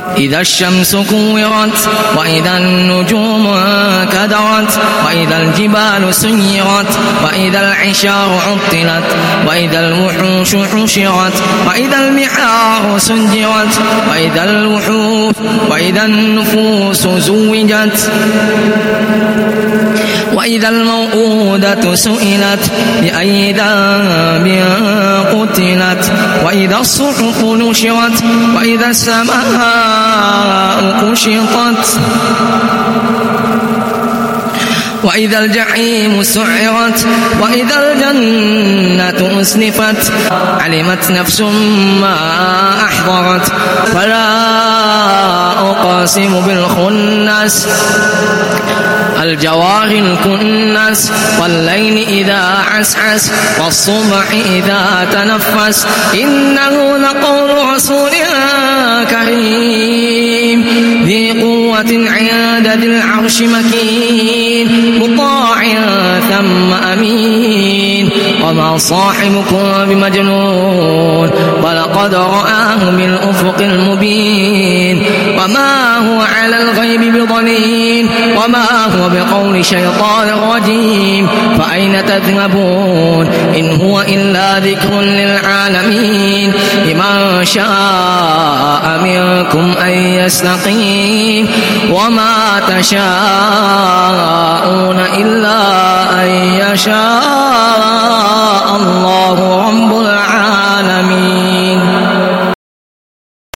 إذا الشمس كورت وإذا النجوم كدرت وإذا الجبال سيرت وإذا العشار عطلت وإذا الوحوش حشرت وإذا البحار سجرت وإذا النفوس زوجت وإذا الموءودة سئلت بأي ذنب قتلت وإذا الصحف نشرت وإذا السماء كشطت وإذا الجحيم سعرت وإذا الجنة أزلفت علمت نفس ما أحضرت فلا أقسم بالخنس الجوار الكنس والليل إذا عسعس والصبح إذا تنفس إنه لقول رسول كريم ذي قوة عند ذي العرش مكين مطاع ثم أمين وما صاحبكم بمجنون ولقد رآه بالأفق المبين وما هو على الغيب بضنين وما هو بقول شيطان رجيم فأين تذهبون إن هو إلا ذكر للعالمين لمن شاء منكم أن يستقيم وما تشاءون إلا أن يشاء الله